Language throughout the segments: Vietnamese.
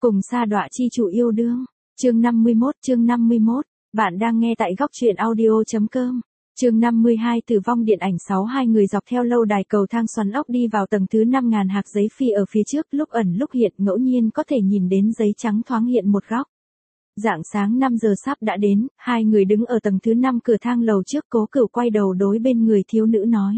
Cùng sa đọa chi chủ yêu đương. Chương 51. Bạn đang nghe tại góc truyện audio.com. Chương 52 Tử vong điện ảnh 6. Hai người dọc theo lâu đài cầu thang xoắn ốc đi vào tầng thứ 5.000 hạc giấy phi ở phía trước, lúc ẩn lúc hiện, ngẫu nhiên có thể nhìn đến giấy trắng thoáng hiện một góc. Rạng sáng 5 giờ sắp đã đến, hai người đứng ở tầng thứ 5 cửa thang lầu trước. Cố Cửu quay đầu đối bên người thiếu nữ nói: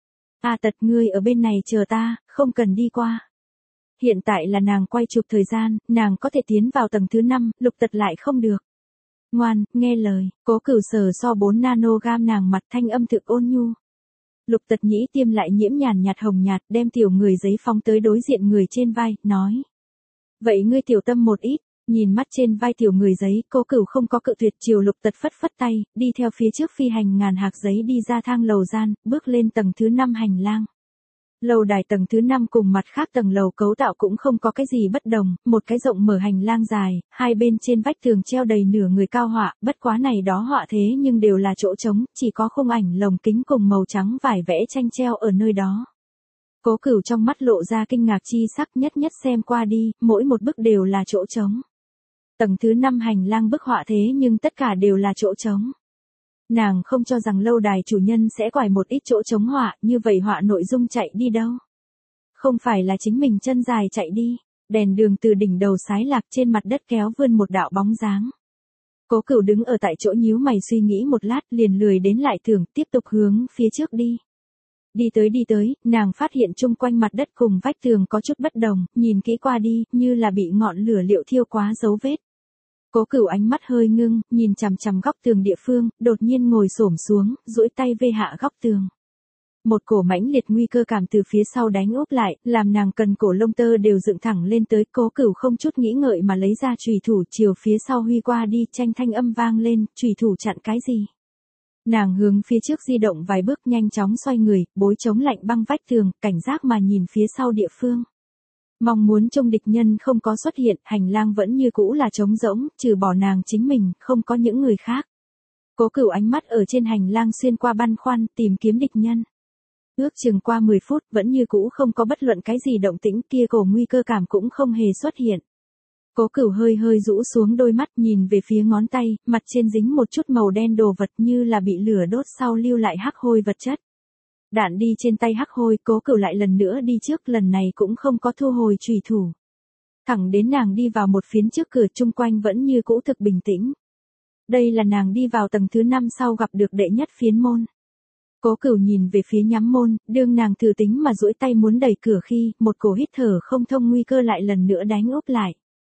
"A Tật, ngươi ở bên này chờ ta, không cần đi qua." Hiện tại là nàng quay chụp thời gian, nàng có thể tiến vào tầng thứ 5, Lục Tật lại không được. "Ngoan, nghe lời." Cố Cửu sờ so 4 nanogam nàng mặt, thanh âm thực ôn nhu. Lục Tật nhĩ tiêm lại nhiễm nhàn nhạt hồng nhạt, đem tiểu người giấy phóng tới đối diện người trên vai, nói: "Vậy ngươi tiểu tâm một ít." Nhìn mắt trên vai tiểu người giấy, Cố Cửu không có cự tuyệt, chiều Lục Tật phất phất tay, đi theo phía trước phi hành ngàn hạc giấy đi ra thang lầu gian, bước lên tầng thứ 5 hành lang. Lầu đài tầng thứ 5 cùng mặt khác tầng lầu cấu tạo cũng không có cái gì bất đồng, một cái rộng mở hành lang dài, hai bên trên vách tường treo đầy nửa người cao họa, bất quá này đó họa thế nhưng đều là chỗ trống, chỉ có khung ảnh lồng kính cùng màu trắng vải vẽ tranh treo ở nơi đó. Cố Cửu trong mắt lộ ra kinh ngạc chi sắc, nhất xem qua đi, mỗi một bức đều là chỗ trống. Tầng thứ 5 hành lang bức họa thế nhưng tất cả đều là chỗ trống. Nàng không cho rằng lâu đài chủ nhân sẽ quải một ít chỗ trống họa, như vậy họa nội dung chạy đi đâu? Không phải là chính mình chân dài chạy đi. Đèn đường từ đỉnh đầu sái lạc, trên mặt đất kéo vươn một đạo bóng dáng. Cố Cửu đứng ở tại chỗ nhíu mày suy nghĩ một lát, liền lười đến lại tưởng, tiếp tục hướng phía trước đi. Đi tới, nàng phát hiện chung quanh mặt đất cùng vách tường có chút bất đồng, nhìn kỹ qua đi, như là bị ngọn lửa liệu thiêu quá dấu vết. Cố Cửu ánh mắt hơi ngưng, nhìn chằm chằm góc tường địa phương, đột nhiên ngồi xổm xuống, duỗi tay vê hạ góc tường. Một cổ mãnh liệt nguy cơ cảm từ phía sau đánh úp lại, làm nàng cần cổ lông tơ đều dựng thẳng lên tới. Cố Cửu không chút nghĩ ngợi mà lấy ra chùy thủ, chiều phía sau huy qua đi, tranh thanh âm vang lên, chùy thủ chặn cái gì? Nàng hướng phía trước di động vài bước, nhanh chóng xoay người, bối chống lạnh băng vách tường, cảnh giác mà nhìn phía sau địa phương. Mong muốn trông địch nhân không có xuất hiện, hành lang vẫn như cũ là trống rỗng, trừ bỏ nàng chính mình, không có những người khác. Cố Cửu ánh mắt ở trên hành lang xuyên qua băn khoăn, tìm kiếm địch nhân. Ước chừng qua 10 phút, vẫn như cũ không có bất luận cái gì động tĩnh, kia cổ nguy cơ cảm cũng không hề xuất hiện. Cố Cửu hơi rũ xuống đôi mắt, nhìn về phía ngón tay, mặt trên dính một chút màu đen đồ vật, như là bị lửa đốt sau lưu lại hắc hôi vật chất. Đạn đi trên tay hắc hôi, Cố Cửu lại lần nữa đi trước, lần này cũng không có thu hồi chùy thủ. Thẳng đến nàng đi vào một phiến trước cửa, chung quanh vẫn như cũ thực bình tĩnh. Đây là nàng đi vào tầng thứ 5 sau gặp được đệ nhất phiến môn. Cố Cửu nhìn về phía nhắm môn, đương nàng thử tính mà duỗi tay muốn đẩy cửa khi, một cổ hít thở không thông nguy cơ lại lần nữa đánh úp lại.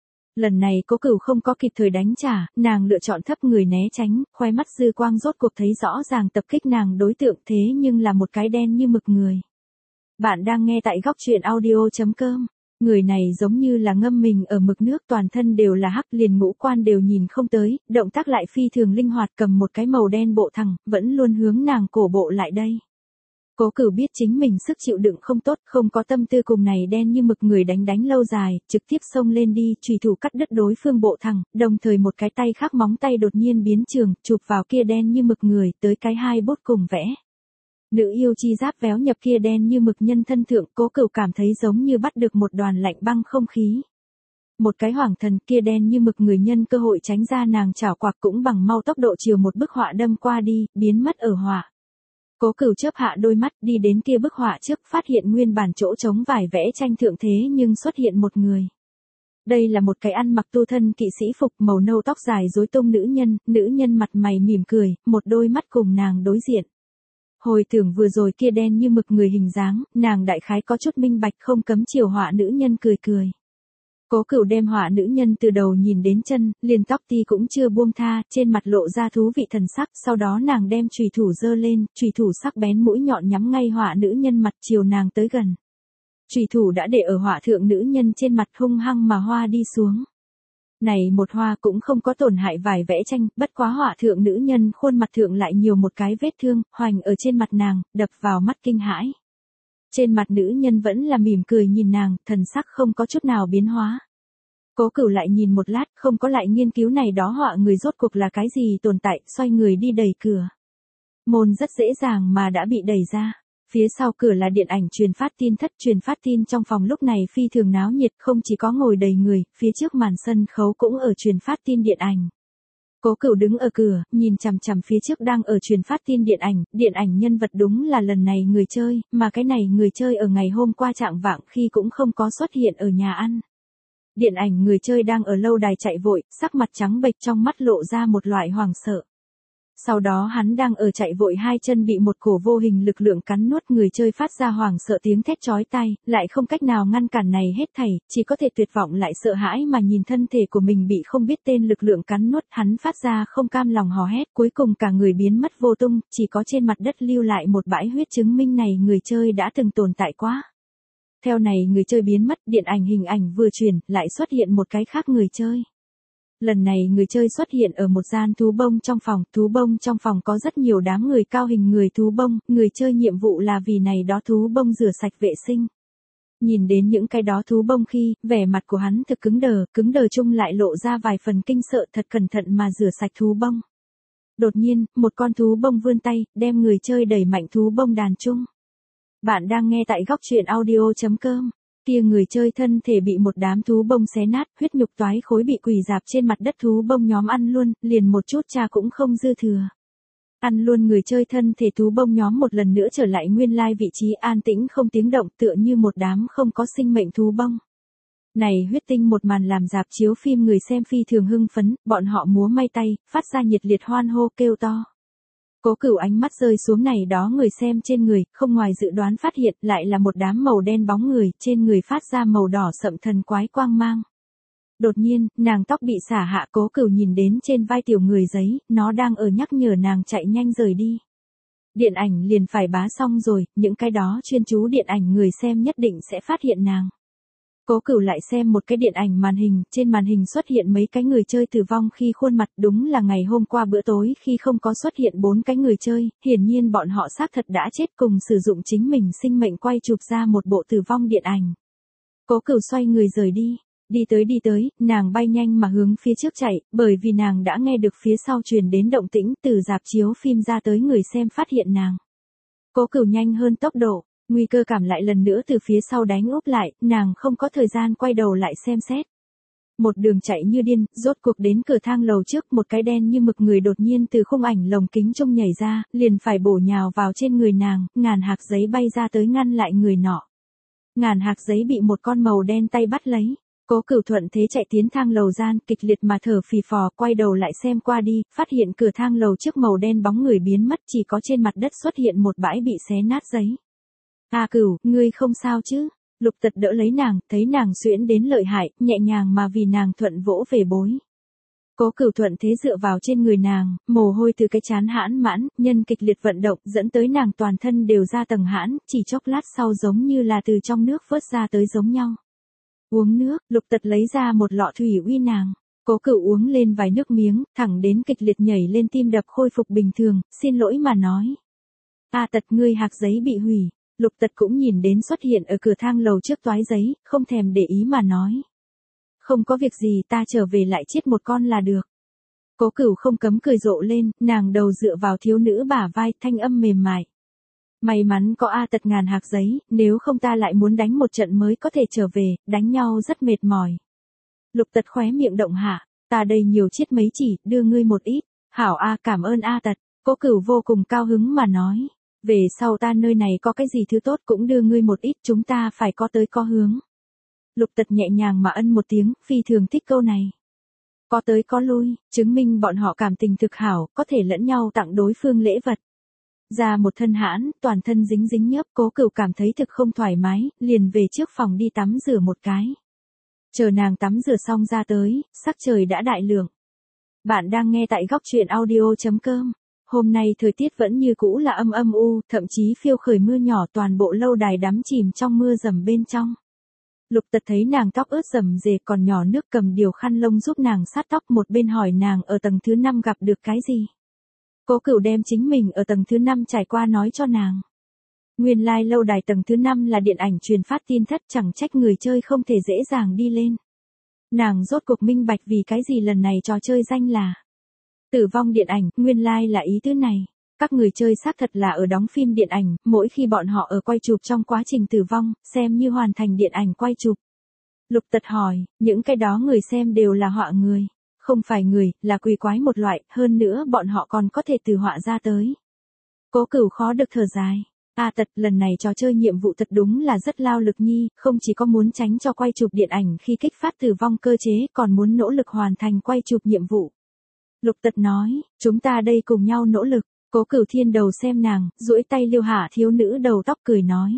Lần này Cố Cửu không có kịp thời đánh trả, nàng lựa chọn thấp người né tránh, khoe mắt dư quang rốt cuộc thấy rõ ràng tập kích nàng đối tượng, thế nhưng là một cái đen như mực người. Bạn đang nghe tại góc truyện audio.com. Người này giống như là ngâm mình ở mực nước, toàn thân đều là hắc, liền ngũ quan đều nhìn không tới, động tác lại phi thường linh hoạt, cầm một cái màu đen bộ thẳng, vẫn luôn hướng nàng cổ bộ lại đây. Cố Cửu biết chính mình sức chịu đựng không tốt, không có tâm tư cùng này đen như mực người đánh lâu dài, trực tiếp xông lên đi, chùy thủ cắt đứt đối phương bộ thẳng, đồng thời một cái tay khác móng tay đột nhiên biến trường, chụp vào kia đen như mực người, tới cái hai bút cùng vẽ. Nữ yêu chi giáp véo nhập kia đen như mực nhân thân thượng, Cố Cửu cảm thấy giống như bắt được một đoàn lạnh băng không khí. Một cái hoàng thần, kia đen như mực người nhân cơ hội tránh ra nàng chảo quạc, cũng bằng mau tốc độ chiều một bức họa đâm qua đi, biến mất ở họa. Cố Cửu chớp hạ đôi mắt, đi đến kia bức họa trước, phát hiện nguyên bản chỗ trống vải vẽ tranh thượng thế nhưng xuất hiện một người. Đây là một cái ăn mặc tu thân kỵ sĩ phục, màu nâu, tóc dài rối tung nữ nhân mặt mày mỉm cười, một đôi mắt cùng nàng đối diện. Hồi tưởng vừa rồi kia đen như mực người hình dáng, nàng đại khái có chút minh bạch, không cấm chiều họa nữ nhân cười. Cố Cửu đem họa nữ nhân từ đầu nhìn đến chân, liền tóc ti cũng chưa buông tha, trên mặt lộ ra thú vị thần sắc, sau đó nàng đem chùy thủ giơ lên, chùy thủ sắc bén mũi nhọn nhắm ngay họa nữ nhân mặt, chiều nàng tới gần. Chùy thủ đã để ở họa thượng nữ nhân trên mặt, hung hăng mà hoa đi xuống. Này một hoa cũng không có tổn hại vải vẽ tranh, bất quá họa thượng nữ nhân khuôn mặt thượng lại nhiều một cái vết thương, hoành ở trên mặt nàng, đập vào mắt kinh hãi. Trên mặt nữ nhân vẫn là mỉm cười nhìn nàng, thần sắc không có chút nào biến hóa. Cố Cửu lại nhìn một lát, không có lại nghiên cứu này đó họa người rốt cuộc là cái gì tồn tại, xoay người đi đẩy cửa. Môn rất dễ dàng mà đã bị đẩy ra. Phía sau cửa là điện ảnh truyền phát tin thất, truyền phát tin trong phòng lúc này phi thường náo nhiệt, không chỉ có ngồi đầy người, phía trước màn sân khấu cũng ở truyền phát tin điện ảnh. Cố Cửu đứng ở cửa, nhìn chằm chằm phía trước đang ở truyền phát tin điện ảnh nhân vật đúng là lần này người chơi, mà cái này người chơi ở ngày hôm qua trạng vạng khi cũng không có xuất hiện ở nhà ăn. Điện ảnh người chơi đang ở lâu đài chạy vội, sắc mặt trắng bệch, trong mắt lộ ra một loại hoảng sợ. Sau đó hắn đang ở chạy vội, hai chân bị một cổ vô hình lực lượng cắn nuốt, người chơi phát ra hoảng sợ tiếng thét chói tai, lại không cách nào ngăn cản này hết thảy, chỉ có thể tuyệt vọng lại sợ hãi mà nhìn thân thể của mình bị không biết tên lực lượng cắn nuốt, hắn phát ra không cam lòng hò hét, cuối cùng cả người biến mất vô tung, chỉ có trên mặt đất lưu lại một bãi huyết, chứng minh này người chơi đã từng tồn tại quá. Theo này người chơi biến mất, điện ảnh hình ảnh vừa chuyển, lại xuất hiện một cái khác người chơi. Lần này người chơi xuất hiện ở một gian thú bông trong phòng có rất nhiều đám người cao hình người thú bông, người chơi nhiệm vụ là vì này đó thú bông rửa sạch vệ sinh. Nhìn đến những cái đó thú bông khi, vẻ mặt của hắn thực cứng đờ chung lại lộ ra vài phần kinh sợ, thật cẩn thận mà rửa sạch thú bông. Đột nhiên, một con thú bông vươn tay, đem người chơi đẩy mạnh thú bông đàn chung. Bạn đang nghe tại góc truyện audio.com. Kia người chơi thân thể bị một đám thú bông xé nát, huyết nhục toái khối bị quỳ rạp trên mặt đất, thú bông nhóm ăn luôn, liền một chút cha cũng không dư thừa. Ăn luôn người chơi thân thể, thú bông nhóm một lần nữa trở lại nguyên lai vị trí, an tĩnh không tiếng động, tựa như một đám không có sinh mệnh thú bông. Này huyết tinh một màn làm rạp chiếu phim người xem phi thường hưng phấn, bọn họ múa may tay, phát ra nhiệt liệt hoan hô kêu to. Cố Cửu ánh mắt rơi xuống này đó người xem trên người, không ngoài dự đoán phát hiện lại là một đám màu đen bóng người, trên người phát ra màu đỏ sậm thần quái quang mang. Đột nhiên, nàng tóc bị xả hạ, Cố Cửu nhìn đến trên vai tiểu người giấy, nó đang ở nhắc nhở nàng chạy nhanh rời đi. Điện ảnh liền phải bá xong rồi, những cái đó chuyên chú điện ảnh người xem nhất định sẽ phát hiện nàng. Cố Cửu lại xem một cái điện ảnh màn hình, trên màn hình xuất hiện mấy cái người chơi tử vong khi khuôn mặt, đúng là ngày hôm qua bữa tối khi không có xuất hiện 4 cái người chơi, hiển nhiên bọn họ xác thật đã chết, cùng sử dụng chính mình sinh mệnh quay chụp ra một bộ tử vong điện ảnh. Cố Cửu xoay người rời đi. Đi tới, nàng bay nhanh mà hướng phía trước chạy, bởi vì nàng đã nghe được phía sau truyền đến động tĩnh, từ rạp chiếu phim ra tới người xem phát hiện nàng. Cố Cửu nhanh hơn tốc độ. Nguy cơ cảm lại lần nữa từ phía sau đánh úp lại, nàng không có thời gian quay đầu lại xem xét. Một đường chạy như điên, rốt cuộc đến cửa thang lầu trước, một cái đen như mực người đột nhiên từ khung ảnh lồng kính trông nhảy ra, liền phải bổ nhào vào trên người nàng, ngàn hạc giấy bay ra tới ngăn lại người nọ. Ngàn hạc giấy bị một con màu đen tay bắt lấy. Cố Cửu thuận thế chạy tiến thang lầu gian, kịch liệt mà thở phì phò, quay đầu lại xem qua đi, phát hiện cửa thang lầu trước màu đen bóng người biến mất, chỉ có trên mặt đất xuất hiện một bãi bị xé nát giấy. A Cửu, ngươi không sao chứ? Lục Tật đỡ lấy nàng, thấy nàng xuyễn đến lợi hại, nhẹ nhàng mà vì nàng thuận vỗ về bối. Cố Cửu thuận thế dựa vào trên người nàng, mồ hôi từ cái trán hãn mãn, nhân kịch liệt vận động, dẫn tới nàng toàn thân đều ra tầng hãn, chỉ chốc lát sau giống như là từ trong nước vớt ra tới giống nhau. Uống nước, Lục Tật lấy ra một lọ thủy uy nàng. Cố Cửu uống lên vài nước miếng, thẳng đến kịch liệt nhảy lên, tim đập khôi phục bình thường, xin lỗi mà nói. A Tật, ngươi hạc giấy bị hủy. Lục Tật cũng nhìn đến xuất hiện ở cửa thang lầu trước toái giấy, không thèm để ý mà nói. Không có việc gì, ta trở về lại chết một con là được. Cố Cửu không cấm cười rộ lên, nàng đầu dựa vào thiếu nữ bả vai, thanh âm mềm mại. May mắn có A Tật ngàn hạc giấy, nếu không ta lại muốn đánh một trận mới có thể trở về, đánh nhau rất mệt mỏi. Lục Tật khóe miệng động hạ, ta đây nhiều chiết mấy chỉ, đưa ngươi một ít. Hảo A, cảm ơn A Tật. Cố Cửu vô cùng cao hứng mà nói. Về sau ta nơi này có cái gì thứ tốt cũng đưa ngươi một ít, chúng ta phải có tới có hướng. Lục Tật nhẹ nhàng mà ân một tiếng, phi thường thích câu này. Có tới có lui, chứng minh bọn họ cảm tình thực hảo, có thể lẫn nhau tặng đối phương lễ vật. Ra một thân hãn, toàn thân dính dính nhớp, Cố Cửu cảm thấy thực không thoải mái, liền về trước phòng đi tắm rửa một cái. Chờ nàng tắm rửa xong ra tới, sắc trời đã đại lượng. Bạn đang nghe tại góc truyện audio.com. Hôm nay thời tiết vẫn như cũ là âm u, thậm chí phiêu khởi mưa nhỏ, toàn bộ lâu đài đắm chìm trong mưa rầm bên trong. Lục Tật thấy nàng tóc ướt rầm rề còn nhỏ nước, cầm điều khăn lông giúp nàng sát tóc, một bên hỏi nàng ở tầng thứ 5 gặp được cái gì. Cố Cửu đem chính mình ở tầng thứ 5 trải qua nói cho nàng. Nguyên lai lâu đài tầng thứ 5 là điện ảnh truyền phát tin thất, chẳng trách người chơi không thể dễ dàng đi lên. Nàng rốt cuộc minh bạch vì cái gì lần này trò chơi danh là Tử vong điện ảnh, nguyên lai là ý tứ này. Các người chơi xác thật là ở đóng phim điện ảnh, mỗi khi bọn họ ở quay chụp trong quá trình tử vong, xem như hoàn thành điện ảnh quay chụp. Lục Tật hỏi, những cái đó người xem đều là họa người. Không phải người, là quỷ quái một loại, hơn nữa bọn họ còn có thể từ họa ra tới. Cố Cửu khó được thở dài. Tật, lần này trò chơi nhiệm vụ thật đúng là rất lao lực nhi, không chỉ có muốn tránh cho quay chụp điện ảnh khi kích phát tử vong cơ chế, còn muốn nỗ lực hoàn thành quay chụp nhiệm vụ. Lục Tật nói, chúng ta đây cùng nhau nỗ lực. Cố Cửu thiên đầu xem nàng, duỗi tay liêu hạ thiếu nữ đầu tóc cười nói.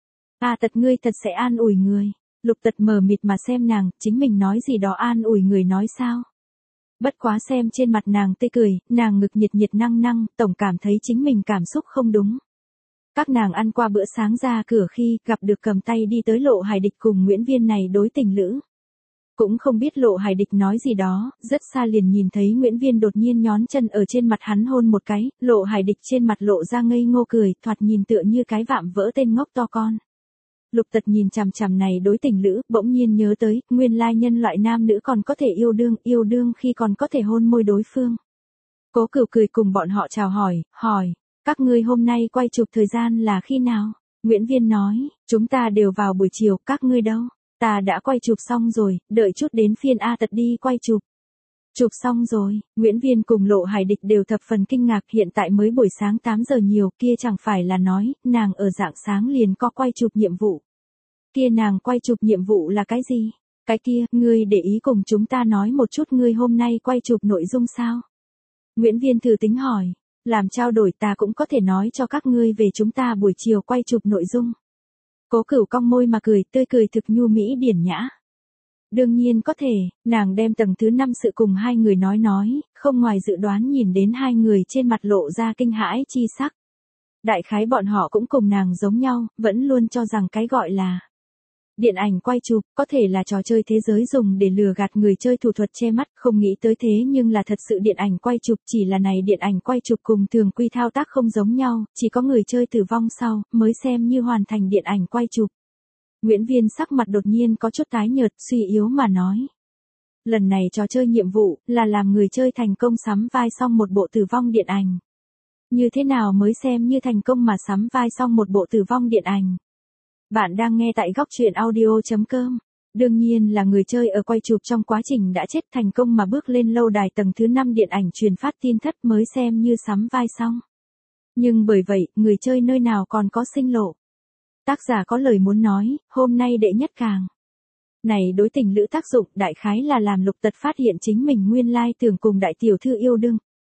Tật ngươi thật sẽ an ủi người. Lục Tật mờ mịt mà xem nàng, chính mình nói gì đó an ủi người nói sao. Bất quá xem trên mặt nàng tươi cười, nàng ngực nhiệt nhiệt năng năng, tổng cảm thấy chính mình cảm xúc không đúng. Các nàng ăn qua bữa sáng ra cửa khi gặp được cầm tay đi tới Lộ Hải Địch cùng Nguyễn Viên này đối tình lữ. Cũng không biết Lộ Hải Địch nói gì đó, rất xa liền nhìn thấy Nguyễn Viên đột nhiên nhón chân ở trên mặt hắn hôn một cái, Lộ Hải Địch trên mặt lộ ra ngây ngô cười, thoạt nhìn tựa như cái vạm vỡ tên ngốc to con. Lục Tật nhìn chằm chằm này đối tình lữ, bỗng nhiên nhớ tới, nguyên lai nhân loại nam nữ còn có thể yêu đương khi còn có thể hôn môi đối phương. Cố Cửu cười cùng bọn họ chào hỏi, các ngươi hôm nay quay chụp thời gian là khi nào? Nguyễn Viên nói, chúng ta đều vào buổi chiều, các ngươi đâu? Ta đã quay chụp xong rồi, đợi chút đến phiên Tật đi quay chụp. Chụp xong rồi, Nguyễn Viên cùng Lộ Hải Địch đều thập phần kinh ngạc, hiện tại mới buổi sáng 8 giờ nhiều, kia chẳng phải là nói, nàng ở rạng sáng liền có quay chụp nhiệm vụ. Kia nàng quay chụp nhiệm vụ là cái gì? Cái kia, ngươi để ý cùng chúng ta nói một chút ngươi hôm nay quay chụp nội dung sao? Nguyễn Viên thử tính hỏi, làm trao đổi ta cũng có thể nói cho các ngươi về chúng ta buổi chiều quay chụp nội dung. Cố Cửu cong môi mà cười, tươi cười thực nhu mỹ điển nhã. Đương nhiên có thể, nàng đem tầng thứ 5 sự cùng hai người nói, không ngoài dự đoán nhìn đến hai người trên mặt lộ ra kinh hãi chi sắc. Đại khái bọn họ cũng cùng nàng giống nhau, vẫn luôn cho rằng cái gọi là điện ảnh quay chụp, có thể là trò chơi thế giới dùng để lừa gạt người chơi thủ thuật che mắt, không nghĩ tới thế nhưng là thật sự điện ảnh quay chụp, chỉ là này điện ảnh quay chụp cùng thường quy thao tác không giống nhau, chỉ có người chơi tử vong sau, mới xem như hoàn thành điện ảnh quay chụp. Nguyễn Viên sắc mặt đột nhiên có chút tái nhợt, suy yếu mà nói. Lần này trò chơi nhiệm vụ, là làm người chơi thành công sắm vai xong một bộ tử vong điện ảnh. Như thế nào mới xem như thành công mà sắm vai xong một bộ tử vong điện ảnh? Bạn đang nghe tại góc truyện audio.com. Đương nhiên là người chơi ở quay chụp trong quá trình đã chết thành công mà bước lên lâu đài tầng thứ 5 điện ảnh truyền phát tin thất mới xem như sắm vai xong. Nhưng bởi vậy, người chơi nơi nào còn có sinh lộ. Tác giả có lời muốn nói, hôm nay đệ nhất càng. Này đối tình lữ tác dụng đại khái là làm Lục Tật phát hiện chính mình nguyên lai tưởng cùng đại tiểu thư yêu đương.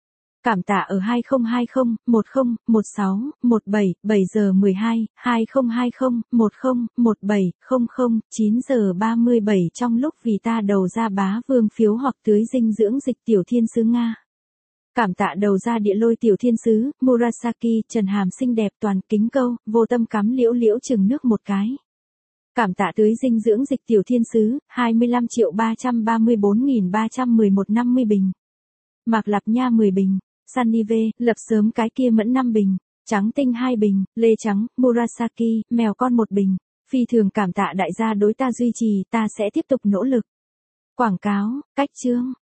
Cảm tạ ở 2020 10 16 17 7 giờ 12 2020 10 17 00 9 giờ 37 trong lúc vì ta đầu ra bá vương phiếu hoặc tưới dinh dưỡng dịch tiểu thiên sứ Nga. Cảm tạ đầu ra địa lôi tiểu thiên sứ, Murasaki, Trần Hàm xinh đẹp toàn kính câu, vô tâm cắm liễu liễu chừng nước một cái. Cảm tạ tưới dinh dưỡng dịch tiểu thiên sứ, 25.334.311 50 bình. Mạc Lạp Nha 10 bình. Sunny V, lập sớm cái kia mẫn 5 bình. Trắng tinh 2 bình, lê trắng, Murasaki, mèo con 1 bình. Phi thường cảm tạ đại gia đối ta duy trì, ta sẽ tiếp tục nỗ lực. Quảng cáo, cách chương.